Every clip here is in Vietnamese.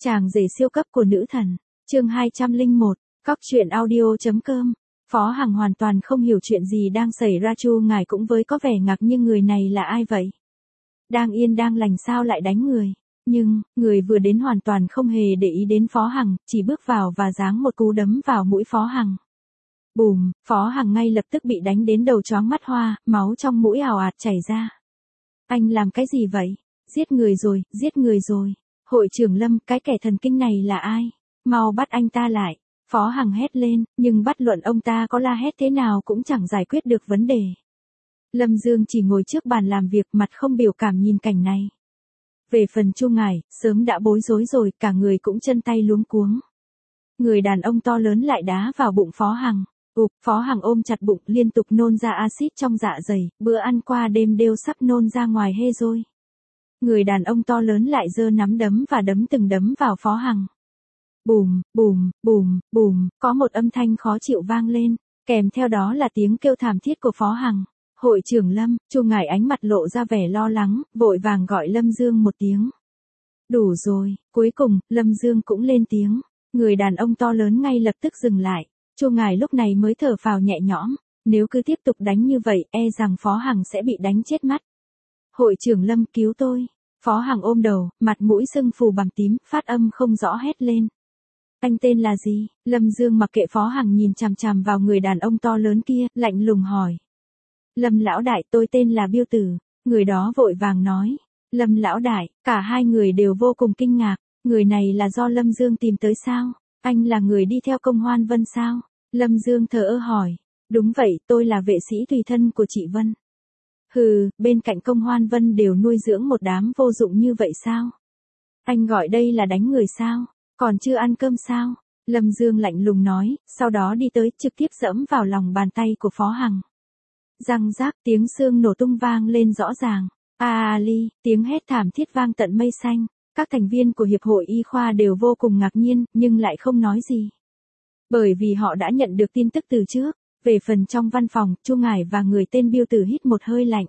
Chàng rể siêu cấp của nữ thần, chương 201, Cóc truyện audio.com. Phó Hằng hoàn toàn không hiểu chuyện gì đang xảy ra. Chu Ngải cũng với có vẻ ngạc nhiên, người này là ai vậy? Đang yên đang lành sao lại đánh người? Nhưng, người vừa đến hoàn toàn không hề để ý đến Phó Hằng, chỉ bước vào và giáng một cú đấm vào mũi Phó Hằng. Bùm, Phó Hằng ngay lập tức bị đánh đến đầu choáng mắt hoa, máu trong mũi ào ạt chảy ra. Anh làm cái gì vậy? Giết người rồi, giết người rồi. Hội trưởng Lâm, cái kẻ thần kinh này là ai? Mau bắt anh ta lại. Phó Hằng hét lên, nhưng bất luận ông ta có la hét thế nào cũng chẳng giải quyết được vấn đề. Lâm Dương chỉ ngồi trước bàn làm việc, mặt không biểu cảm nhìn cảnh này. Về phần Chu Ngải, sớm đã bối rối rồi, cả người cũng chân tay luống cuống. Người đàn ông to lớn lại đá vào bụng Phó Hằng. Phó Hằng ôm chặt bụng, liên tục nôn ra axit trong dạ dày, bữa ăn qua đêm đều sắp nôn ra ngoài hê rồi. Người đàn ông to lớn lại giơ nắm đấm và đấm từng đấm vào Phó Hằng. Bùm, bùm, bùm, bùm, có một âm thanh khó chịu vang lên, kèm theo đó là tiếng kêu thảm thiết của Phó Hằng. Hội trưởng Lâm, Chu Ngải ánh mặt lộ ra vẻ lo lắng, vội vàng gọi Lâm Dương một tiếng. Đủ rồi, cuối cùng, Lâm Dương cũng lên tiếng. Người đàn ông to lớn ngay lập tức dừng lại. Chu Ngải lúc này mới thở phào nhẹ nhõm, nếu cứ tiếp tục đánh như vậy, e rằng Phó Hằng sẽ bị đánh chết mắt. Hội trưởng Lâm, cứu tôi. Phó Hằng ôm đầu, mặt mũi sưng phù bầm tím, phát âm không rõ hét lên. Anh tên là gì? Lâm Dương mặc kệ Phó Hằng nhìn chằm chằm vào người đàn ông to lớn kia, lạnh lùng hỏi. Lâm lão đại, tôi tên là Biêu Tử. Người đó vội vàng nói. Lâm lão đại, cả hai người đều vô cùng kinh ngạc. Người này là do Lâm Dương tìm tới sao? Anh là người đi theo Công Hoan Vân sao? Lâm Dương thờ ơ hỏi. Đúng vậy, tôi là vệ sĩ tùy thân của chị Vân. Hừ, bên cạnh Công Hoan Vân đều nuôi dưỡng một đám vô dụng như vậy sao? Anh gọi đây là đánh người sao? Còn chưa ăn cơm sao? Lâm Dương lạnh lùng nói, sau đó đi tới, trực tiếp dẫm vào lòng bàn tay của Phó Hằng. Răng rác, tiếng xương nổ tung vang lên rõ ràng. Ly, tiếng hét thảm thiết vang tận mây xanh. Các thành viên của Hiệp hội Y khoa đều vô cùng ngạc nhiên, nhưng lại không nói gì. Bởi vì họ đã nhận được tin tức từ trước. Về phần trong văn phòng, Chu Ngải và người tên Biêu Tử hít một hơi lạnh.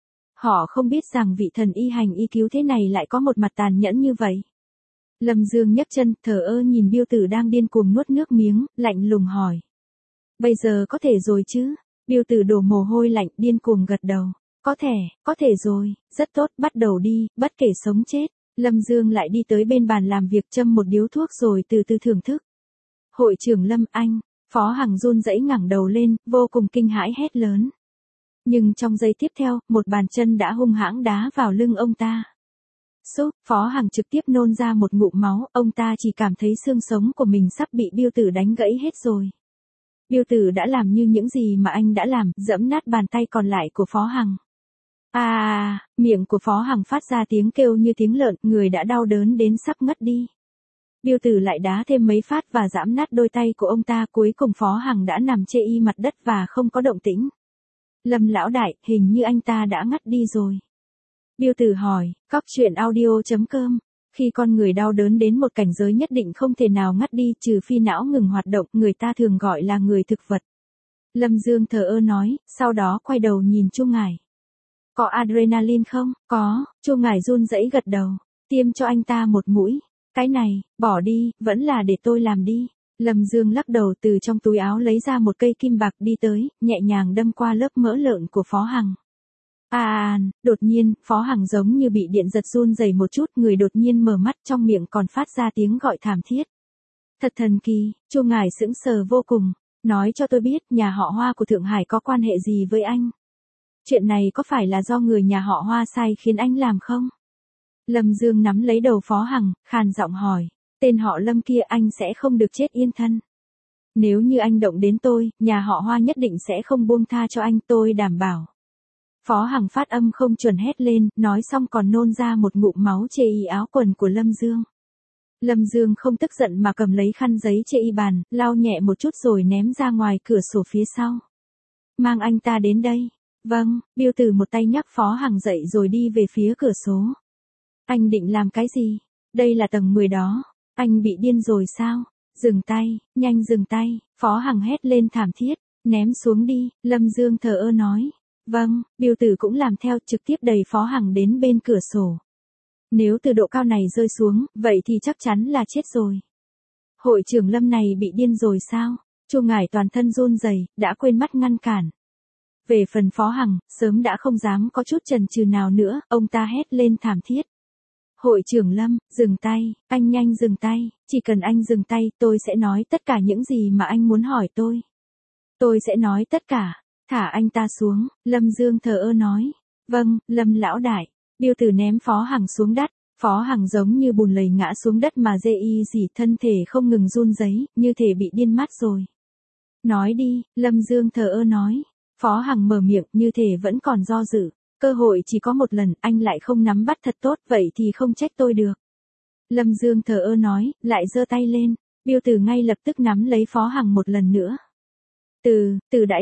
Họ không biết rằng vị thần y hành y cứu thế này lại có một mặt tàn nhẫn như vậy. Lâm Dương nhấc chân, thờ ơ nhìn Biêu Tử đang điên cuồng nuốt nước miếng, lạnh lùng hỏi. Bây giờ có thể rồi chứ? Biêu Tử đổ mồ hôi lạnh, điên cuồng gật đầu. Có thể rồi, rất tốt, bắt đầu đi, bất kể sống chết. Lâm Dương lại đi tới bên bàn làm việc, châm một điếu thuốc rồi từ từ thưởng thức. Hội trưởng Lâm, anh. Phó Hằng run rẩy ngẩng đầu lên, vô cùng kinh hãi hét lớn. Nhưng trong giây tiếp theo, một bàn chân đã hung hãng đá vào lưng ông ta. Phó Hằng trực tiếp nôn ra một ngụm máu, ông ta chỉ cảm thấy xương sống của mình sắp bị Biêu Tử đánh gãy hết rồi. Biêu Tử đã làm như những gì mà anh đã làm, giẫm nát bàn tay còn lại của Phó Hằng. Miệng của Phó Hằng phát ra tiếng kêu như tiếng lợn, người đã đau đớn đến sắp ngất đi. Biêu Tử lại đá thêm mấy phát và giẫm nát đôi tay của ông ta, cuối cùng Phó Hằng đã nằm chê y mặt đất và không có động tĩnh. Lâm lão đại, hình như anh ta đã ngất đi rồi. Biêu Tử hỏi, Cóc truyện audio.com. Khi con người đau đớn đến một cảnh giới nhất định không thể nào ngất đi, trừ phi não ngừng hoạt động, người ta thường gọi là người thực vật. Lâm Dương thờ ơ nói, sau đó quay đầu nhìn Chu Ngải. Có adrenaline không? Có. Chu Ngải run rẩy gật đầu. Tiêm cho anh ta một mũi. Cái này, bỏ đi, vẫn là để tôi làm đi. Lâm Dương lắc đầu, từ trong túi áo lấy ra một cây kim bạc, đi tới, nhẹ nhàng đâm qua lớp mỡ lợn của Phó Hằng. Đột nhiên, Phó Hằng giống như bị điện giật run rẩy một chút, người đột nhiên mở mắt, trong miệng còn phát ra tiếng gọi thảm thiết. Thật thần kỳ. Chu Ngải sững sờ vô cùng. Nói cho tôi biết, nhà họ Hoa của Thượng Hải có quan hệ gì với anh? Chuyện này có phải là do người nhà họ Hoa sai khiến anh làm không? Lâm Dương nắm lấy đầu Phó Hằng, khàn giọng hỏi. Tên họ Lâm kia, anh sẽ không được chết yên thân. Nếu như anh động đến tôi, nhà họ Hoa nhất định sẽ không buông tha cho anh, tôi đảm bảo. Phó Hằng phát âm không chuẩn hét lên, nói xong còn nôn ra một ngụm máu chê y áo quần của Lâm Dương. Lâm Dương không tức giận mà cầm lấy khăn giấy chê y bàn, lau nhẹ một chút rồi ném ra ngoài cửa sổ phía sau. Mang anh ta đến đây. Vâng, Biêu Tử một tay nhắc Phó Hằng dậy rồi đi về phía cửa sổ. Anh định làm cái gì? Đây là tầng 10 đó. Anh bị điên rồi sao? Dừng tay, nhanh dừng tay. Phó Hằng hét lên thảm thiết. Ném xuống đi, Lâm Dương thờ ơ nói. Vâng, Biêu Tử cũng làm theo, trực tiếp đẩy Phó Hằng đến bên cửa sổ. Nếu từ độ cao này rơi xuống, vậy thì chắc chắn là chết rồi. Hội trưởng Lâm này bị điên rồi sao? Chu Ngải toàn thân run rẩy, đã quên mất ngăn cản. Về phần Phó Hằng, sớm đã không dám có chút chần chừ nào nữa, ông ta hét lên thảm thiết. Hội trưởng Lâm, dừng tay, anh nhanh dừng tay, chỉ cần anh dừng tay, tôi sẽ nói tất cả những gì mà anh muốn hỏi tôi. Tôi sẽ nói tất cả, thả anh ta xuống, Lâm Dương thờ ơ nói. Vâng, Lâm lão đại, Biêu Tử ném Phó Hằng xuống đất, Phó Hằng giống như bùn lầy ngã xuống đất mà dê y dỉ thân thể không ngừng run rẩy, như thể bị điên mất rồi. Nói đi, Lâm Dương thờ ơ nói. Phó Hằng mở miệng như thể vẫn còn do dự. Cơ hội chỉ có một lần, anh lại không nắm bắt thật tốt, vậy thì không trách tôi được. Lâm Dương thờ ơ nói, lại giơ tay lên. Biêu Tử ngay lập tức nắm lấy Phó Hằng một lần nữa. Từ đãi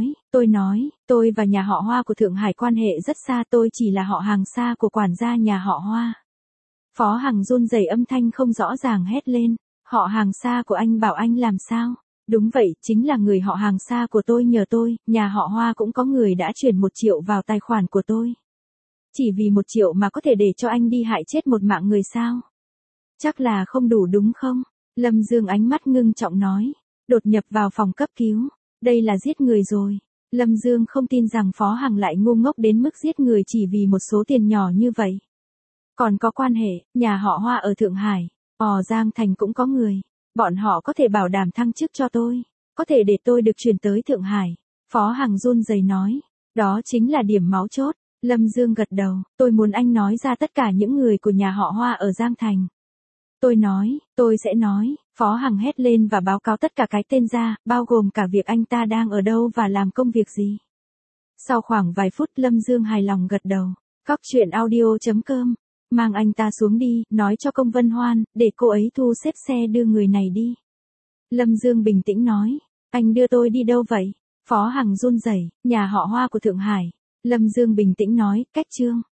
tôi và nhà họ Hoa của Thượng Hải quan hệ rất xa, tôi chỉ là họ hàng xa của quản gia nhà họ Hoa. Phó Hằng run rẩy âm thanh không rõ ràng hét lên, họ hàng xa của anh bảo anh làm sao? Đúng vậy, chính là người họ hàng xa của tôi nhờ tôi, nhà họ Hoa cũng có người đã chuyển 1 triệu vào tài khoản của tôi. Chỉ vì 1 triệu mà có thể để cho anh đi hại chết một mạng người sao? Chắc là không đủ đúng không? Lâm Dương ánh mắt ngưng trọng nói, đột nhập vào phòng cấp cứu, đây là giết người rồi. Lâm Dương không tin rằng Phó Hằng lại ngu ngốc đến mức giết người chỉ vì một số tiền nhỏ như vậy. Còn có quan hệ, nhà họ Hoa ở Thượng Hải, Giang Thành cũng có người. Bọn họ có thể bảo đảm thăng chức cho tôi, có thể để tôi được chuyển tới Thượng Hải. Phó Hằng run rẩy nói, đó chính là điểm máu chốt. Lâm Dương gật đầu, tôi muốn anh nói ra tất cả những người của nhà họ Hoa ở Giang Thành. Tôi sẽ nói, Phó Hằng hét lên và báo cáo tất cả cái tên ra, bao gồm cả việc anh ta đang ở đâu và làm công việc gì. Sau khoảng vài phút Lâm Dương hài lòng gật đầu, Cóc truyện audio.com, mang anh ta xuống đi, nói cho Công Vân Hoan, để cô ấy thu xếp xe đưa người này đi. Lâm Dương bình tĩnh nói, anh đưa tôi đi đâu vậy? Phó Hằng run rẩy, nhà họ Hoa của Thượng Hải. Lâm Dương bình tĩnh nói, cách Trương.